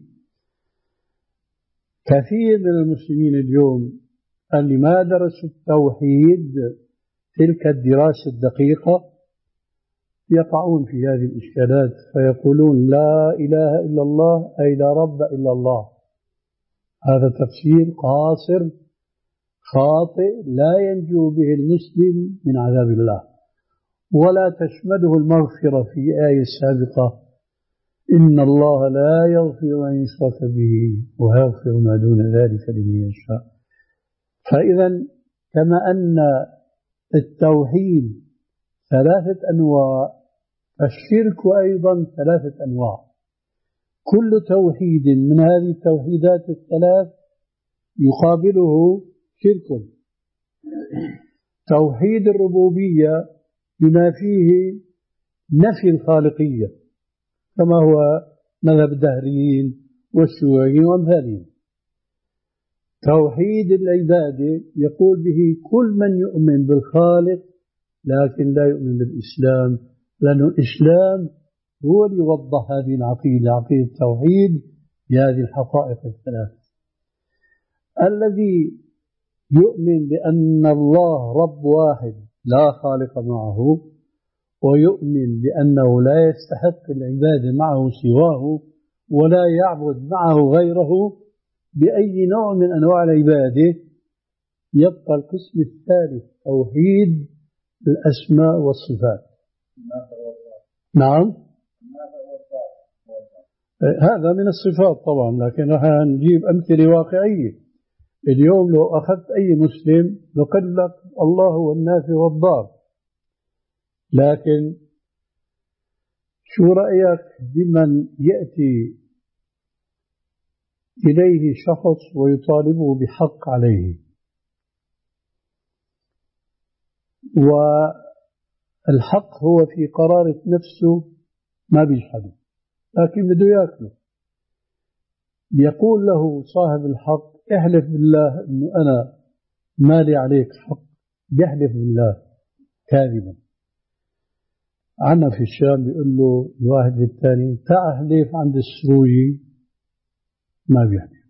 كثير من المسلمين اليوم اللي ما درسوا التوحيد تلك الدراسة الدقيقة يقعون في هذه الإشكالات، فيقولون لا إله إلا الله أي لا رب إلا الله. هذا تفسير قاصر خاطئ لا ينجو به المسلم من عذاب الله، ولا تشمله المغفرة في آية سابقة إن الله لا يغفر أن يشرك به ويغفر ما دون ذلك لمن يشاء. فإذا كما أن التوحيد ثلاثة أنواع، الشرك أيضا ثلاثة أنواع. كل توحيد من هذه التوحيدات الثلاث يقابله شرك. توحيد الربوبية بما فيه نفي الخالقية كما هو مذهب الدهريين والشيوعيين وأمثالهم. توحيد العبادة يقول به كل من يؤمن بالخالق لكن لا يؤمن بالإسلام، لأن الإسلام هو اللي يوضح هذه العقيدة، عقيدة التوحيد بهذه الحقائق الثلاث. الذي يؤمن بأن الله رب واحد لا خالق معه، ويؤمن بأنه لا يستحق العبادة معه سواه، ولا يعبد معه غيره بأي نوع من أنواع العبادة. يبقى القسم الثالث توحيد الأسماء والصفات. نعم، هذا من الصفات طبعا، لكن راح نجيب أمثلة واقعية. اليوم لو أخذت أي مسلم نقول لك الله هو النافع والضار، لكن شو رأيك بمن يأتي إليه شخص ويطالبه بحق عليه، والحق هو في قرارة نفسه ما بيجحده لكن بده يأكله، يقول له صاحب الحق احلف بالله أنه أنا مالي عليك حق، بيحلف بالله كاذبا. عنا في الشام بيقول له الواحد للثاني تعال احلف عند السروجي، ما بيحلف.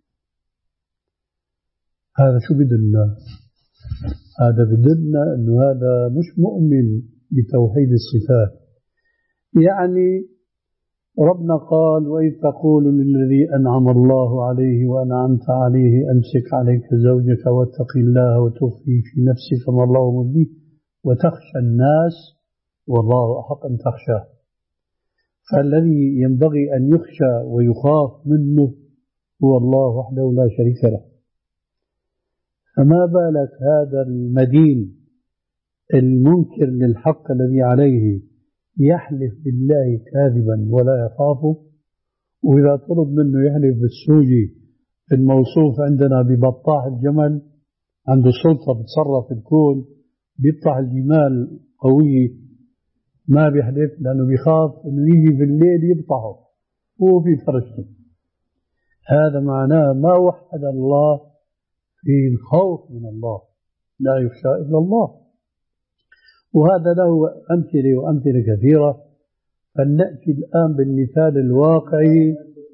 هذا شو بدلنا؟ هذا بدلنا أنه هذا مش مؤمن بتوحيد الصفات. يعني ربنا قال وإذ تقول للذي أنعم الله عليه وأنعمت عليه أمسك عليك زوجك واتق الله وتخفي في نفسك ما الله مبديه وتخشى الناس والله أحق أن تخشاه. فالذي ينبغي أن يخشى ويخاف منه هو الله وحده لا شريك له. فما بالك هذا المدين المنكر للحق الذي عليه يحلف بالله كاذبا ولا يخافه، وإذا طلب منه يحلف بالسوجي الموصوف عندنا ببطاح الجمل، عنده سلطة بتصرف الكون، بيبطح الجمال قوية، ما بيحلف لأنه بيخاف أنه يجي بالليل يبطحه هو في فرشته. هذا معناه ما وحد الله في الخوف من الله، لا يخشى إلا الله. وهذا له أمثلة وأمثلة كثيرة، فلنأتي الآن بالمثال الواقعي.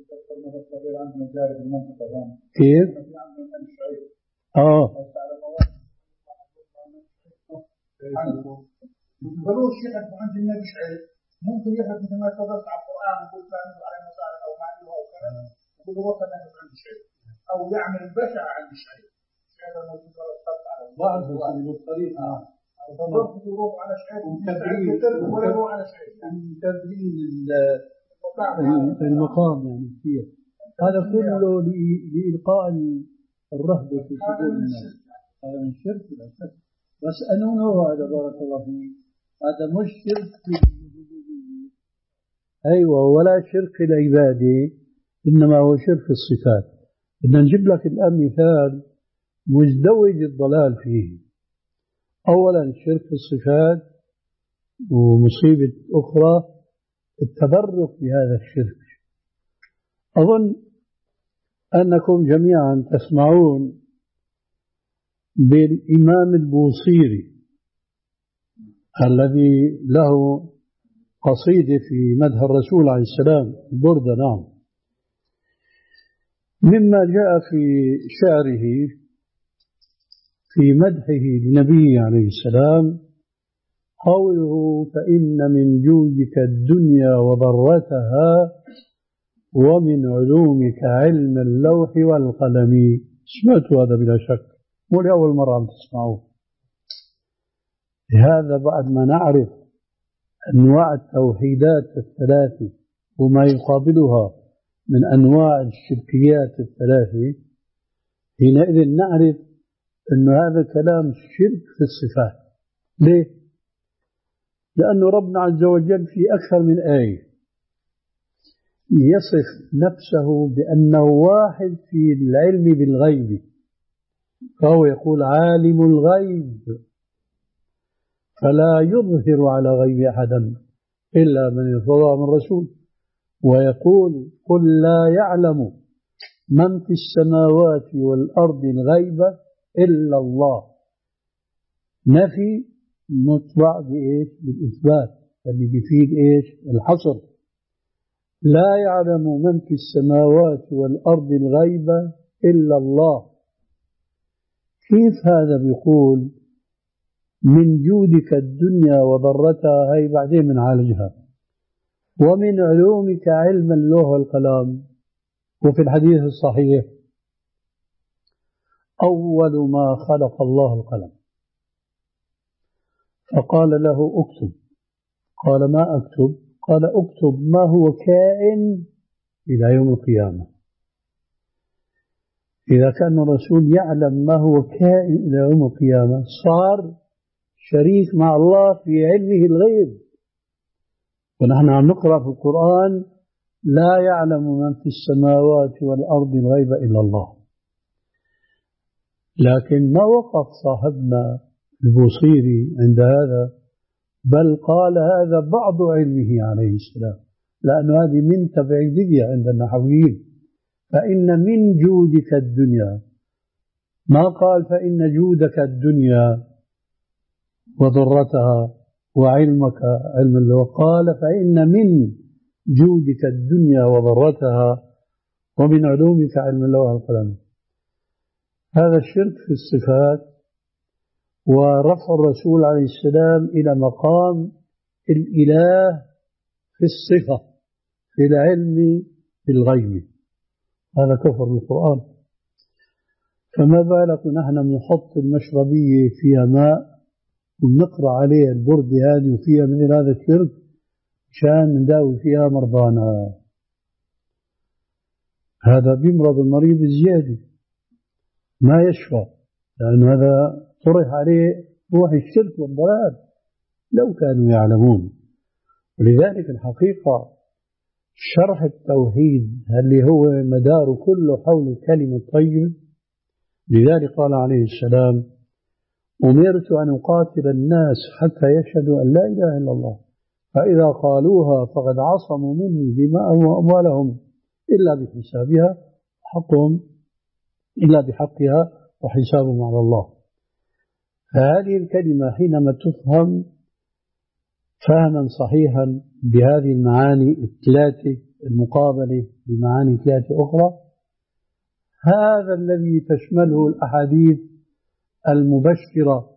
كيف؟ آه بلوش يحب عند النبي شعيب، ممكن يحب مثل ما تفضلت على القرآن ويقول فاهمه على مصالح أو معنيه أو كذا، يقول له وصل نفس عند شعيب أو يعمل البشع عند شعيب. هذا الموجود على الطرق على بعض الطريقة فضلت يروح على شعيب ولا يروح على شعيب، تبرين المقام يعني كثير. هذا كله لإلقاء الرهبة في صدور الناس. هذا من الشرك لا شك، بس أنه هذا بارك الله فيه هذا مش شرك في الربوبية، أيوة، ولا شرك العبادة، إنما هو شرك الصفات. بدنا نجيب لك الآن مثال مزدوج الضلال فيه. أولا شرك الصفات، ومصيبة أخرى التبرك بهذا الشرك. أظن أنكم جميعا تسمعون بالإمام البوصيري الذي له قصيدة في مدح الرسول عليه السلام، بردة. نعم، مما جاء في شعره في مدحه لنبيه عليه السلام قوله فإن من جودك الدنيا وضرتها ومن علومك علم اللوح والقلم. سمعتوا هذا بلا شك، مو لأول مرة عم تسمعوه. لهذا بعد ما نعرف أنواع التوحيدات الثلاثة وما يقابلها من أنواع الشركيات الثلاثة، حينئذ نعرف أن هذا كلام شرك في الصفات. ليه؟ لأن ربنا عز وجل في أكثر من آية يصف نفسه بأنه واحد في العلم بالغيب، فهو يقول عالم الغيب فلا يظهر على غيب أحدا إلا من ارتضى من رسول، ويقول قل لا يعلم من في السماوات والأرض الغيب إلا الله. نفي مطبع بإيش؟ بالإثبات، اللي بيفيد إيش؟ الحصر. لا يعلم من في السماوات والأرض الغيب إلا الله. كيف هذا بيقول من جودك الدنيا وضرتها؟ هي بعدين بنعالجها. ومن علومك علم اللوح والقلم. وفي الحديث الصحيح أول ما خلق الله القلم فقال له اكتب. قال ما أكتب؟ قال اكتب ما هو كائن إلى يوم القيامة. إذا كان الرسول يعلم ما هو كائن إلى يوم القيامة صار شريك مع الله في علمه الغيب. ونحن عم نقرأ في القرآن لا يعلم من في السماوات والأرض الغيب إلا الله. لكن ما وقف صاحبنا البوصيري عند هذا، بل قال هذا بعض علمه عليه السلام، لأن هذه من تبعيدية عند النحويين. فإن من جودك الدنيا، ما قال فإن جودك الدنيا وضرتها وعلمك علم الله، قال فإن من جودك الدنيا وضرتها ومن علومك علم الله والقلم. هذا الشرك في الصفات ورفع الرسول عليه السلام إلى مقام الإله في الصفة في العلم في الغيب، هذا كفر بالقرآن. فما بالك نحن بنحط المشربية فيها ماء ونقرأ عليها البرد هذه وفيها مثل هذا الشرك عشان نداوي فيها مرضانا. هذا بيمرض المريض الزيادة ما يشفى، لأن هذا طرح عليه روح الشرك والضلال لو كانوا يعلمون. ولذلك الحقيقة شرح التوحيد اللي هو مدار كله حول الكلمة الطيبة. لذلك قال عليه السلام: أمرت أن أقاتل الناس حتى يشهدوا أن لا إله إلا الله، فإذا قالوها فقد عصموا مني دماءهم وأموالهم إلا بحسابها حقهم إلا بحقها وحسابهم على الله. فهذه الكلمة حينما تفهم فهما صحيحا بهذه المعاني الثلاثة المقابلة بمعاني ثلاثة أخرى، هذا الذي تشمله الأحاديث المبشرة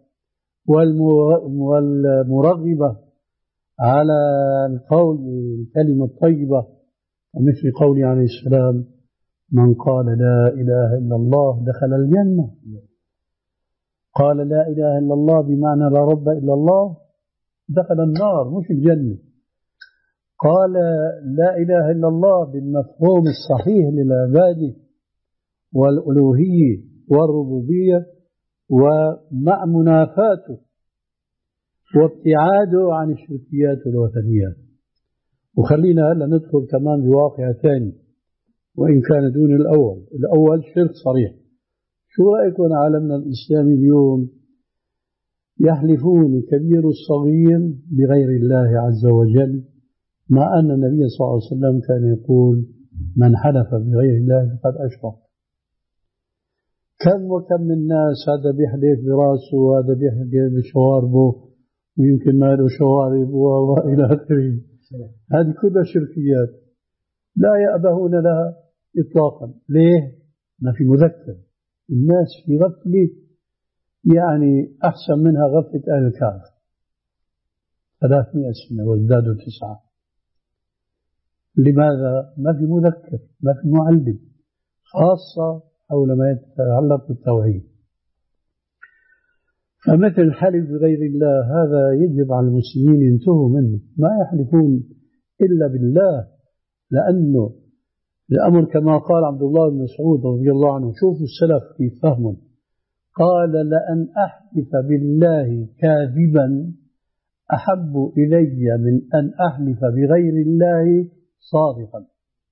والمرغبة على القول بالكلمة الطيبة، مثل قوله عليه السلام: من قال لا إله إلا الله دخل الجنة. قال لا إله إلا الله بمعنى لا رب إلا الله دخل النار مش الجنة. قال لا إله إلا الله بالمفهوم الصحيح للعبادة والألوهية والربوبية، ومع منافاته وابتعاده عن الشركيات والوثنيات. وخلينا هلا ندخل كمان بواقع ثاني وإن كان دون الأول. الأول شرك صريح. شو رأيكم عالمنا الإسلامي اليوم يحلفون الكبير الصغير بغير الله عز وجل، مع أن النبي صلى الله عليه وسلم كان يقول: من حلف بغير الله فقد أشرك. كم وكم من الناس هذا بيحلف براسه وهذا بيحلف بشواربه ويمكن ما له شوارب وإلى آخره. هذه كلها شركيات لا يأبهون لها إطلاقا. ليه؟ ما في مذكر. الناس في غفلة يعني أحسن منها غفلة أهل الكهف ثلاثمائة سنة وازدادوا تسعة. لماذا؟ ما في مذكر، ما في معلم، خاصة حول ما يتعلق بالتوحيد. فمثل الحلف بغير الله هذا يجب على المسلمين ينتهوا منه، ما يحلفون إلا بالله، لأنه الأمر كما قال عبد الله بن مسعود رضي الله عنه. شوفوا السلف في فهمهم، قال: لأن أحلف بالله كاذبا أحب إلي من أن أحلف بغير الله صادقا.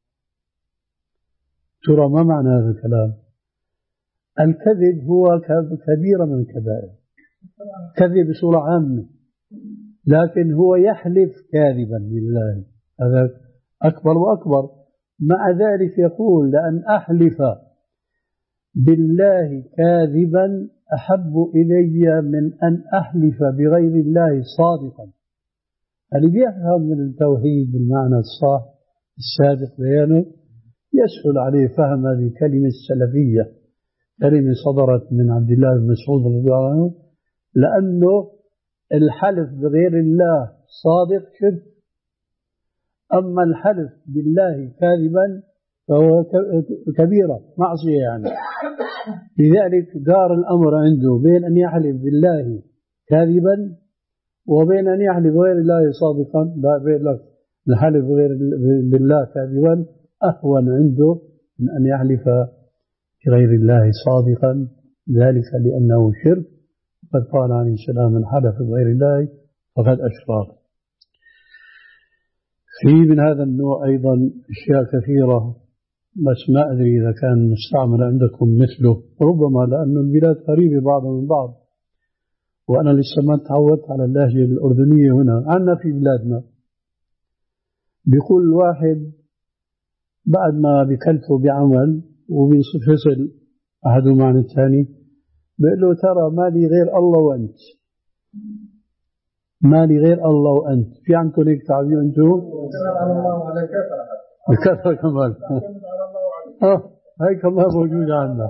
ترى ما معنى هذا الكلام؟ الكذب هو كبيرة من الكبائر، كذب بصورة عامة، لكن هو يحلف كاذبا لله، هذا أكبر وأكبر. مع ذلك يقول: لأن أحلف بالله كاذبا أحب إلي من أن أحلف بغير الله صادقا. اللي بيفهم من التوحيد بالمعنى الصح السابق بيانه يسهل عليه فهم هذه الكلمة السلفية، كلمة صدرت من عبد الله بن مسعود رضي الله عنه، لأنه الحلف بغير الله صادق شرك، أما الحلف بالله كاذبا فهو كبيرة معصية يعني. لذلك دار الأمر عنده بين أن يحلف بالله كاذبا وبين أن يحلف بغير الله صادقا. لا، بين لك الحلف بغير بالله كاذبا أهون عنده من أن يحلف بغير الله صادقا، ذلك لأنه شرك. قد قال عليه السلام: من حلف بغير الله فقد أشرك. في من هذا النوع أيضا أشياء كثيرة، بس ما أدري إذا كان مستعمل عندكم مثله، ربما لأن البلاد قريبة بعضها من بعض، وأنا لسه ما تعودت على اللهجة الأردنية هنا. عندنا في بلادنا بيقول واحد بعد ما بكلفه بعمل وبيفصل أحدهم عن الثاني، بيقول له: ترى ما لي غير الله وأنت، ما لي غير الله وأنت. في عندكم هيك تعبير أنتم؟ بكثرة كمان. آه هاي كمان موجودة عندنا.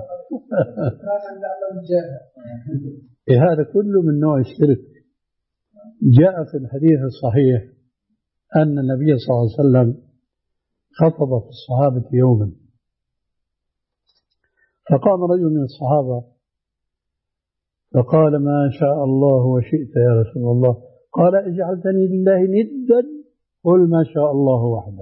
إيه هذا كله من نوع الشرك. جاء في الحديث الصحيح أن النبي صلى الله عليه وسلم خطب في الصحابة يوما، فقام رجل من الصحابة فقال: ما شاء الله وشئت يا رسول الله. قال: اجعلتني لله ندا؟ قل ما شاء الله وحده.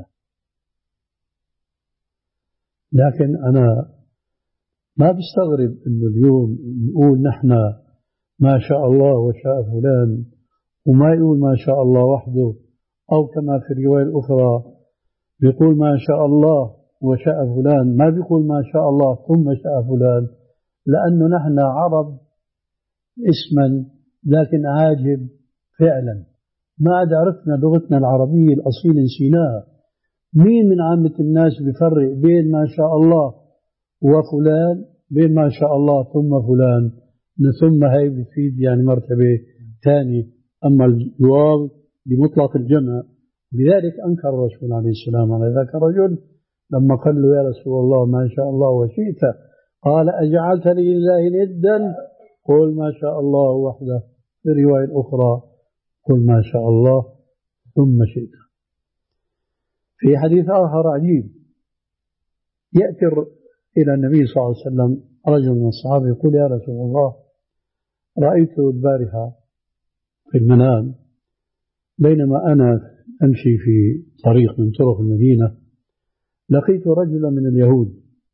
لكن أنا ما بستغرب أنه اليوم نقول نحن ما شاء الله وشاء فلان، وما يقول ما شاء الله وحده، أو كما في الرواية الأخرى بيقول ما شاء الله وشاء فلان، ما بيقول ما شاء الله ثم شاء فلان، لأنه نحن عرب اسما لكن عاجب فعلا، ما عاد عرفنا لغتنا العربية الأصيلة نسيناها. مين من عامة الناس بيفرق بين ما شاء الله وفلان، بين ما شاء الله ثم فلان؟ ثم هاي بتفيد يعني مرتبة ثانية، أما الجواب بمطلق الجمع. لذلك أنكر الرسول عليه السلام على ذاك الرجل لما قال له: يا رسول الله ما شاء الله وشئت. قال: أجعلتني لله ندا؟ قل ما شاء الله وحده. في الرواية الأخرى: قل ما شاء الله ثم شئت. في حديث آخر عجيب، يأتي إلى النبي صلى الله عليه وسلم رجل من الصحابة يقول: يا رسول الله، رأيت البارحة في المنام بينما أنا أمشي في طريق من طرق المدينة، لقيت رجلا من اليهود،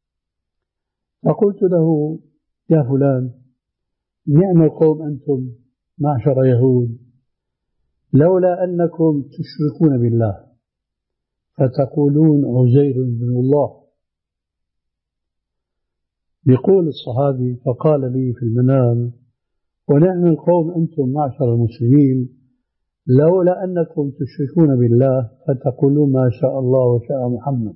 فقلت له: يا فلان، نعم القوم أنتم معشر يهود، لولا أنكم تشركون بالله فتقولون عزير بن الله. يقول الصحابي: فقال لي في المنام: ونعم القوم أنتم معشر المسلمين، لولا أنكم تشركون بالله فتقولون ما شاء الله وشاء محمد.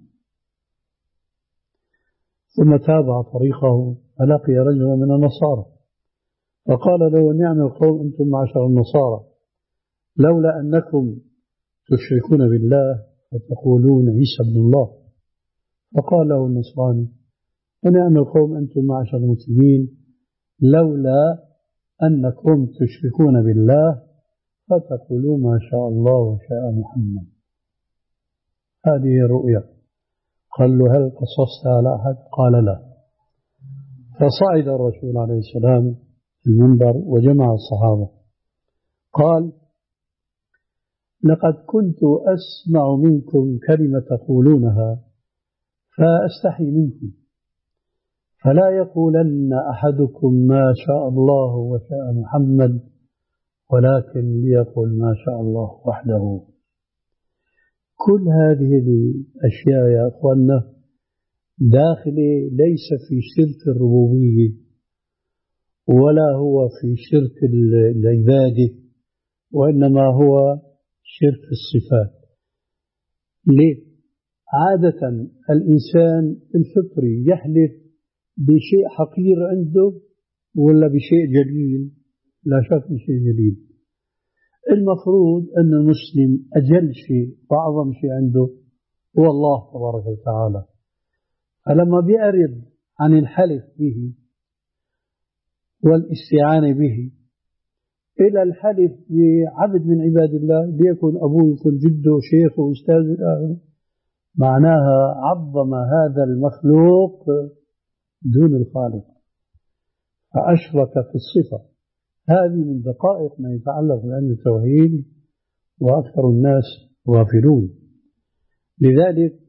ثم تابع طريقه فلقي رجلا من النصارى فقال له: نعم القوم أنتم معشر النصارى، لولا أنكم تشركون بالله فتقولون عيسى ابن الله. فقال له النصراني: ونعم القوم أنتم معشر المسلمين، لولا أنكم تشركون بالله فتقولوا ما شاء الله وشاء محمد. هذه الرؤيا. قال له: هل قصصت على أحد؟ قال: لا. فصعد الرسول عليه السلام المنبر وجمع الصحابة، قال: لقد كنت أسمع منكم كلمة تقولونها فأستحي منكم، فلا يقولن أحدكم ما شاء الله وشاء محمد، ولكن ليقل ما شاء الله وحده. كل هذه الأشياء يا أخوانا داخلة ليس في شرك الربوبية ولا هو في شرك العبادة، وإنما هو شرك الصفات. ليه؟ عادة الإنسان الفطري يحلف بشيء حقير عنده ولا بشيء جليل؟ لا شك بشيء جليل. المفروض أن المسلم أجل شيء وأعظم شيء عنده هو الله تبارك وتعالى، فلما بيعرض عن الحلف به والاستعانة به إلى الحلف بعبد من عباد الله، ليكن أبوه يكون جده شيخه وأستاذ، معناها عظم هذا المخلوق دون الخالق فأشرك في الصفة. هذه من دقائق ما يتعلق بعلم التوحيد، وأكثر الناس غافلون. لذلك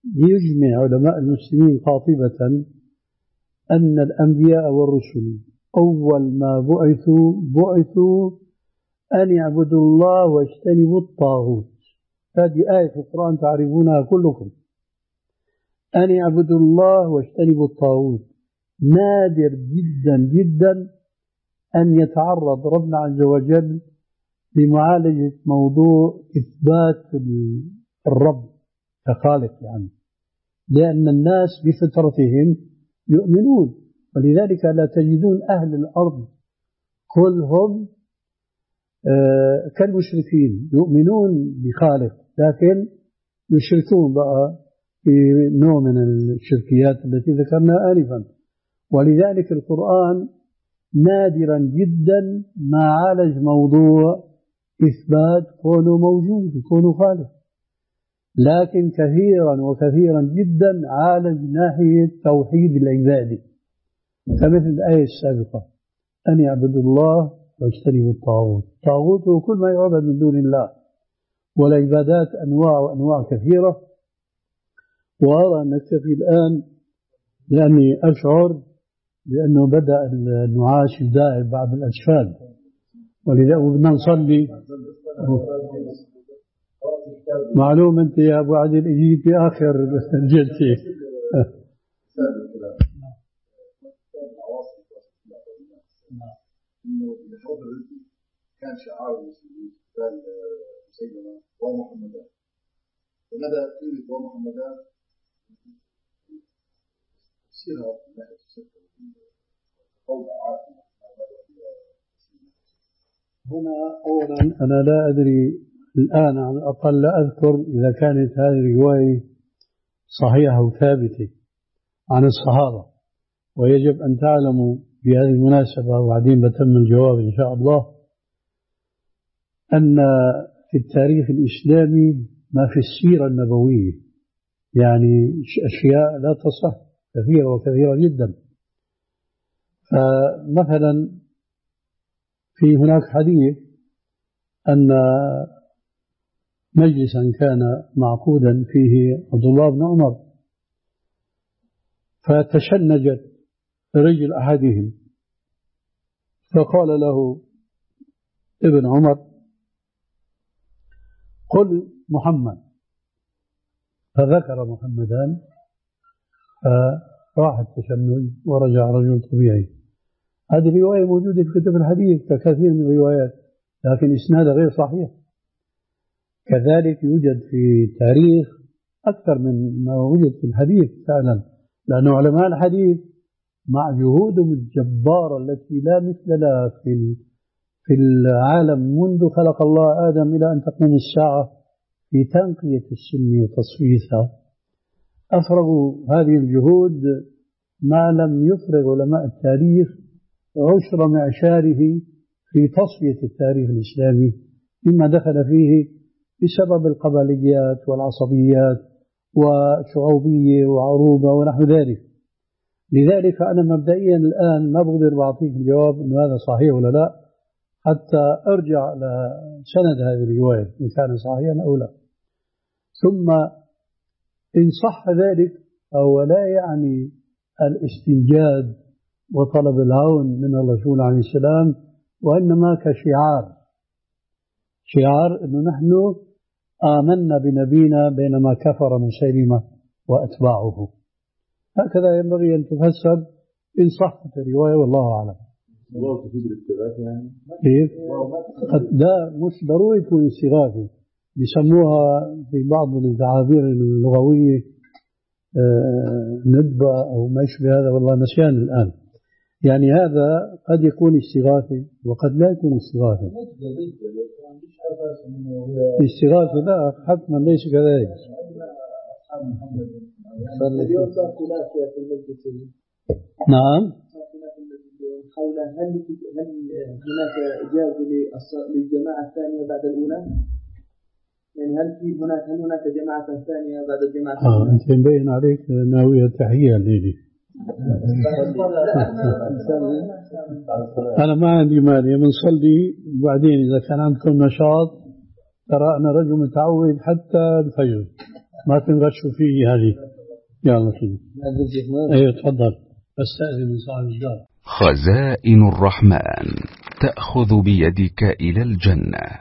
يجمع علماء المسلمين قاطبة أن الأنبياء والرسل أول ما بعثوا بعثوا أن يعبدوا الله واجتنبوا الطاغوت. هذه آية في القرآن تعرفونها كلكم، أن يعبدوا الله واجتنبوا الطاغوت. نادر جدا جدا أن يتعرض ربنا عز وجل لمعالجة موضوع إثبات الرب كخالق، يعني لأن الناس بفطرتهم يؤمنون، ولذلك لا تجدون أهل الأرض كلهم آه كالمشركين يؤمنون بخالق، لكن يشركون بقى في نوع من الشركيات التي ذكرناها آنفا. ولذلك القرآن نادرا جدا ما عالج موضوع إثبات كونه موجود وكونه خالق، لكن كثيرا وكثيرا جدا عالج ناحية توحيد العبادة، كمثل الآية السابقة أن يعبدوا الله واجتنبوا الطاغوت. الطاغوت هو كل ما يعبد من دون الله، والعبادات أنواع وأنواع كثيرة. وأرى أن نكتفي الآن لأني أشعر بأنه بدأ النعاس يداعب بعض الأجفال، ولذا بدنا نصلي. معلوم أنت يا أبو عادل إجيت في آخر الجلسة. كان شعار المسلمين قال سيدنا ومحمدان، ومدى قيمة ومحمدان تفسيرها من ناحية الشكل قول عاقل. هنا أولا أنا لا أدري الآن، على الأقل لا أذكر إذا كانت هذه الرواية صحيحة وثابتة عن الصحابة، ويجب أن تعلموا بهذه المناسبة وبعدين بتم الجواب إن شاء الله أن في التاريخ الإسلامي ما في السيرة النبوية يعني أشياء لا تصح كثيرة وكثيرة جدا. فمثلا في هناك حديث أن مجلسا كان معقودا فيه عبد الله بن عمر، فتشنجت رجل أحدهم فقال له ابن عمر قل محمد، فذكر محمدان فراح التشنج ورجع رجل طبيعي. هذه رواية موجودة في كتب الحديث ككثير من الروايات، لكن إسنادها غير صحيح. كذلك يوجد في تاريخ أكثر من ما وجد في الحديث فعلا، لأن علماء الحديث مع جهودهم الجبارة التي لا مثل لها في في العالم منذ خلق الله آدم إلى أن تقوم الساعة في تنقية السنة وتصفيتها، أفرغوا هذه الجهود ما لم يفرغ علماء التاريخ عشر معشاره في تصفية التاريخ الإسلامي مما دخل فيه بسبب القبليات والعصبيات وشعوبية وعروبة ونحو ذلك. لذلك أنا مبدئيا الآن ما بقدر بعطيك الجواب أن هذا صحيح ولا لا حتى أرجع لسند هذه الرواية إن كان صحيحا أو لا. ثم إن صح ذلك أو لا يعني الاستنجاد وطلب العون من الرسول عليه السلام، وإنما كشعار، شعار أنه نحن آمنا بنبينا بينما كفر مسيلمة وأتباعه. هكذا ينبغي أن تفسر إن صحت الرواية والله أعلم. الله تفيد الاستغاثة يعني؟ كيف؟ لا مش ضروري يكون استغاثة، بيسموها في بعض التعابير اللغوية آه ندبة أو ما يشبه هذا، والله نسيان الآن. يعني هذا قد يكون استغاثة وقد لا يكون استغاثة. استغاثة لا حتما ليس كذلك. اليوم صار خلاف في المسجد. نعم. حول هل هل هناك إجازة للجماعة الثانية بعد الأولى؟ يعني هل في هناك هل هناك جماعة ثانية بعد الجماعة الأولى؟ آه أنت مبين عليك ناوية تحية ليلي. أنا ما عندي مانع بنصلي، وبعدين إذا كان عندكم نشاط ترى أنا رجل متعود حتى الفجر. ما تنغشوا فيه هذه. يلا سيدي. ايوه تفضل. استأذن من صاحب الدار. خزائن الرحمن تأخذ بيدك إلى الجنة.